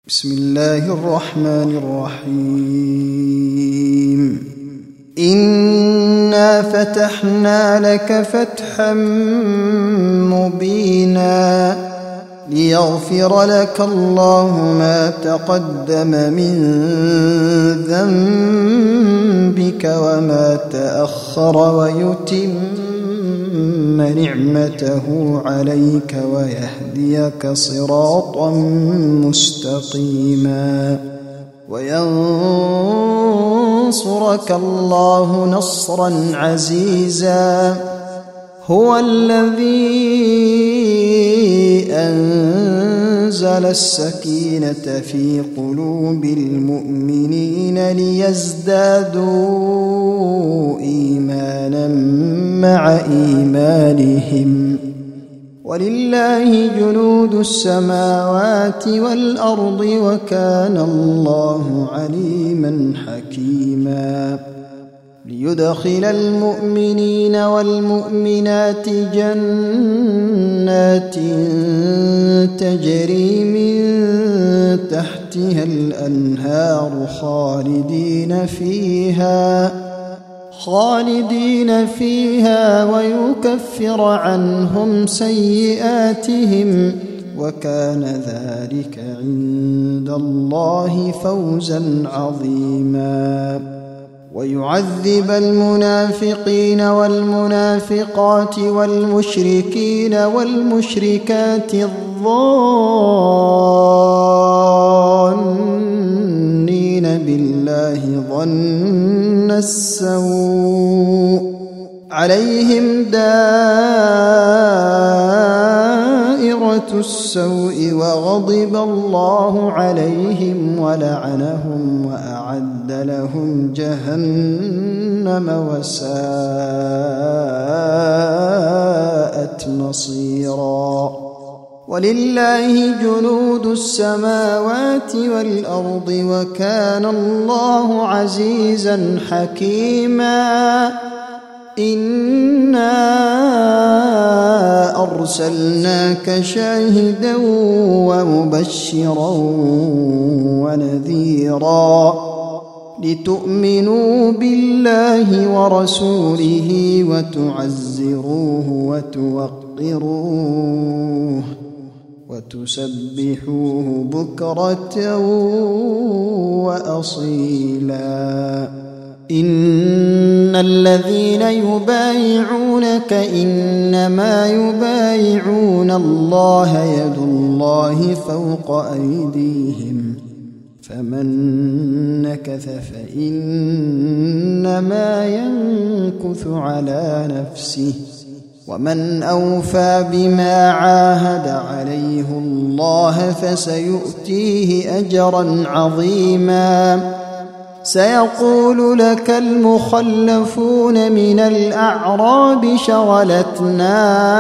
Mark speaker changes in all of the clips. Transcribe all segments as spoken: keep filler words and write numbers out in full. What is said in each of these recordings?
Speaker 1: بسم الله الرحمن الرحيم إنا فتحنا لك فتحا مبينا ليغفر لك الله ما تقدم من ذنبك وما تأخر ويتم نعمته عليك ويهديك صراطا مستقيما وينصرك الله نصرا عزيزا هو الذي أنزل السكينة في قلوب المؤمنين ليزدادوا إيمانا مع إيمانهم ولله جنود السماوات والأرض وكان الله عليما حكيما ليدخل المؤمنين والمؤمنات جنات تجري من تحتها الأنهار خالدين فيها خالدين فيها ويكفر عنهم سيئاتهم وكان ذلك عند الله فوزا عظيما ويعذب المنافقين والمنافقات والمشركين والمشركات الظانين بالله ظن السوء عليهم دائرة السوء وغضب الله عليهم ولعنهم وأعد لهم جهنم وساءت مصيرا ولله جنود السماوات والأرض وكان الله عزيزا حكيما إنا أرسلناك شاهدا ومبشرا ونذيرا لتؤمنوا بالله ورسوله وتعزروه وتوقروه وتسبحوه بكرة وأصيلا إن الذين يبايعونك إنما يبايعون الله يد الله فوق أيديهم فمن نكث فإنما ينكث على نفسه ومن أوفى بما عاهد عليه الله فسيؤتيه أجرا عظيما سيقول لك المخلفون من الأعراب شغلتنا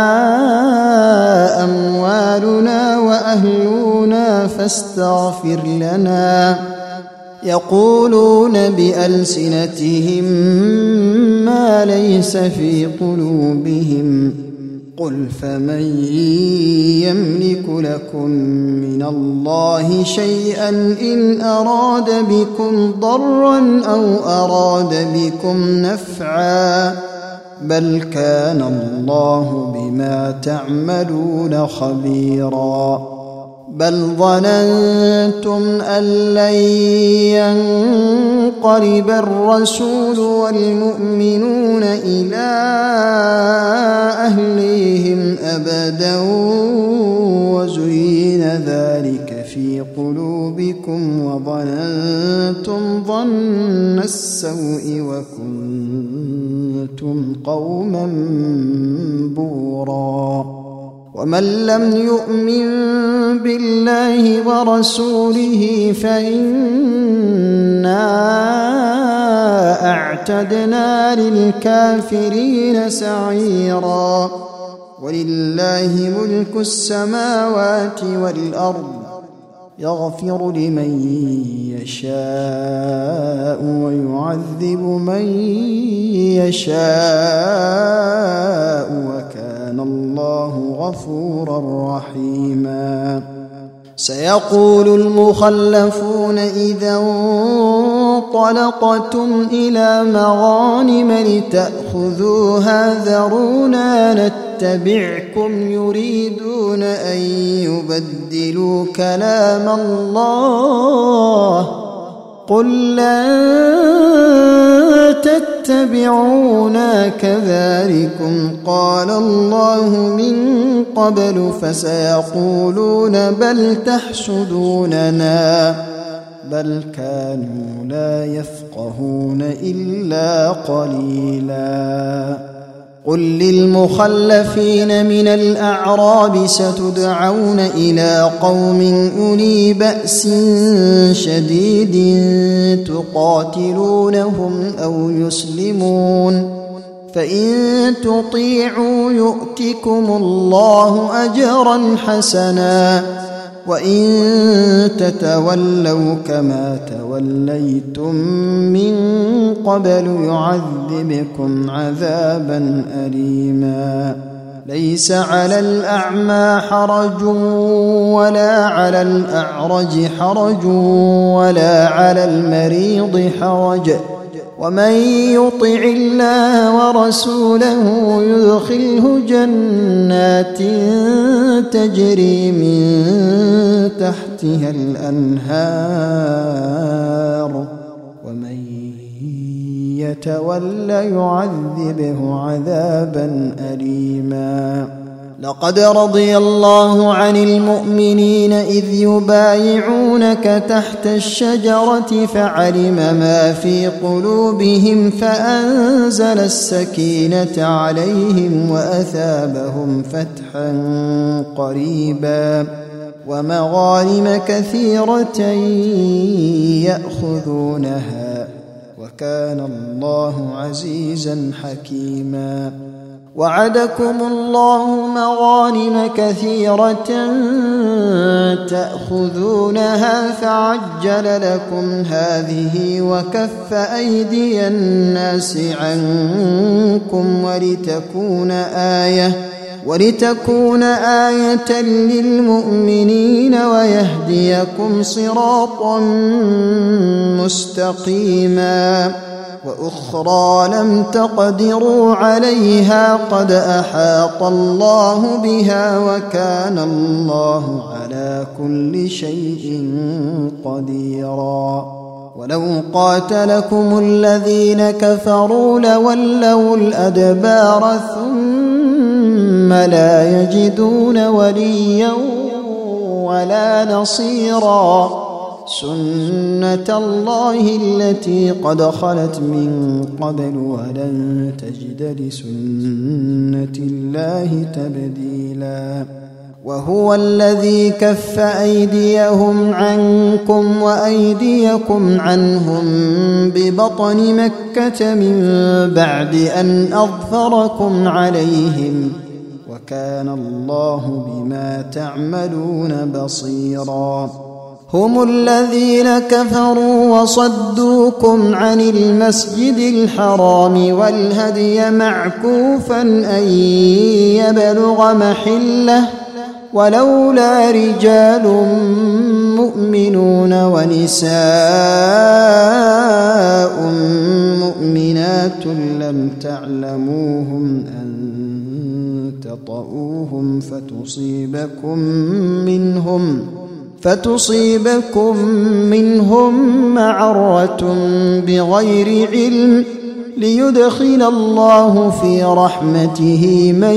Speaker 1: أموالنا وأهلنا فاستغفر لنا يقولون بألسنتهم ما ليس في قلوبهم قل فمن يملك لكم من الله شيئا إن أراد بكم ضرا أو أراد بكم نفعا بل كان الله بما تعملون خبيرا بل ظننتم أن لن ينقلب الرسول والمؤمنون إلى أهليهم أبدا وزين ذلك في قلوبكم وظننتم ظن السوء وكنتم قوما بورا ومن لم يؤمن بالله ورسوله فإنا أعتدنا للكافرين سعيرا ولله ملك السماوات والأرض يغفر لمن يشاء ويعذب من يشاء وكان الله غفورا رحيما سيقول المخلفون إذا انطلقتم إلى مغانم لتأخذوها ذرونا نتبعكم يريدون أن يبدلوا كلام الله قل لن تتبعونا كذلكم قال الله من قبل فسيقولون بل تحسدوننا بل كانوا لا يفقهون إلا قليلا قل للمخلفين من الأعراب ستدعون إلى قوم أولي بأس شديد تقاتلونهم أو يسلمون فإن تطيعوا يؤتكم الله أجرا حسنا وإن تتولوا كما توليتم من قبل يعذبكم عذابا أليما ليس على الأعمى حرج ولا على الأعرج حرج ولا على المريض حرج ومن يطع الله ورسوله يدخله جنات تجري من تحتها الأنهار ومن يتولى يعذبه عذابا أليما لقد رضي الله عن المؤمنين إذ يبايعونك تحت الشجرة فعلم ما في قلوبهم فأنزل السكينة عليهم وأثابهم فتحا قريبا ومغانم كثيرة يأخذونها وكان الله عزيزا حكيما وعدكم الله مغانم كثيرة تأخذونها فعجل لكم هذه وكف أيدي الناس عنكم ولتكون آية ولتكون آية للمؤمنين ويهديكم صراطا مستقيما وأخرى لم تقدروا عليها قد أحاط الله بها وكان الله على كل شيء قديرا ولو قاتلكم الذين كفروا لولوا الأدبار ثم لا يجدون وليا ولا نصيرا سنة الله التي قد خلت من قبل ولن تجد لسنة الله تبديلا وهو الذي كف أيديهم عنكم وأيديكم عنهم ببطن مكة من بعد أن أظفركم عليهم وكان الله بما تعملون بصيرا هم الذين كفروا وصدوكم عن المسجد الحرام والهدي معكوفا أن يبلغ محله ولولا رجال مؤمنون ونساء مؤمنات لم تعلموهم أن تطؤوهم فتصيبكم منهم فتصيبكم منهم معرة بغير علم ليدخل الله في رحمته من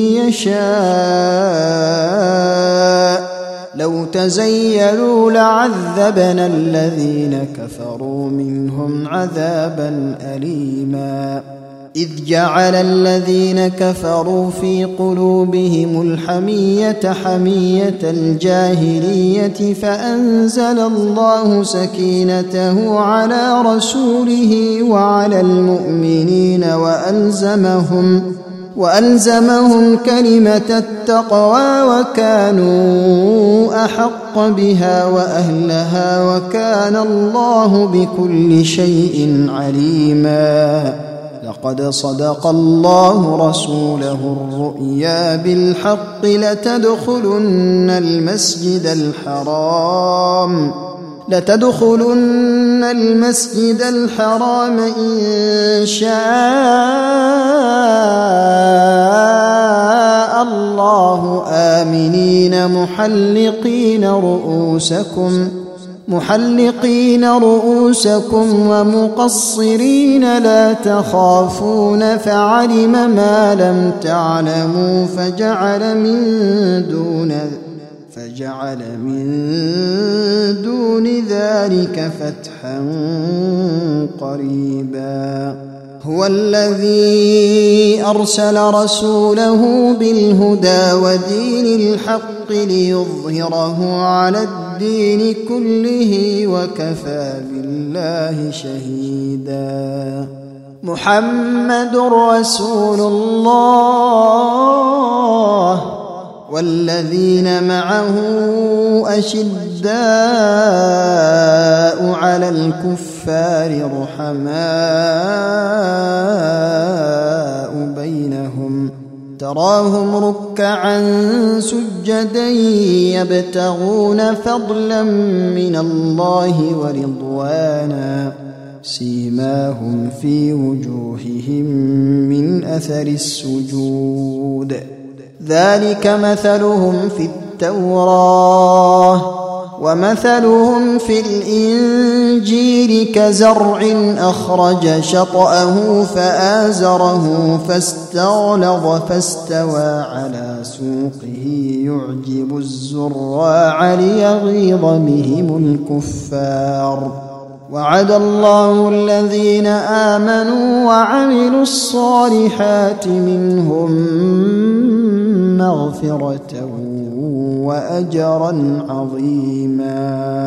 Speaker 1: يشاء لو تزيلوا لعذبنا الذين كفروا منهم عذابا أليما إذ جعل الذين كفروا في قلوبهم الحمية حمية الجاهلية فأنزل الله سكينته على رسوله وعلى المؤمنين وألزمهم وألزمهم كلمة التقوى وكانوا أحق بها وأهلها وكان الله بكل شيء عليما لقد صدق الله رسوله الرؤيا بالحق لتدخلن المسجد الحرام لتدخلن المسجد الحرام إن شاء الله آمنين محلقين رؤوسكم محلقين رؤوسكم ومقصرين لا تخافون فعلم ما لم تعلموا فجعل من دون فجعل من دون ذلك فتحا قريبا هو الذي أرسل رسوله بالهدى ودين الحق ليظهره على الدين كله وكفى بالله شهيدا محمد رسول الله والذين معه أشداء على الكفار رحماء بينهم تراهم ركعا سجدا يبتغون فضلا من الله ورضوانا سيماهم في وجوههم من أثر السجود ذلك مثلهم في التوراة ومثلهم في الإنجيل كزرع أخرج شطأه فآزره فاستغلظ فاستوى على سوقه يعجب الزراع ليغيظ بهم الكفار وعد الله الذين آمنوا وعملوا الصالحات منهم مغفرة وأجرا عظيما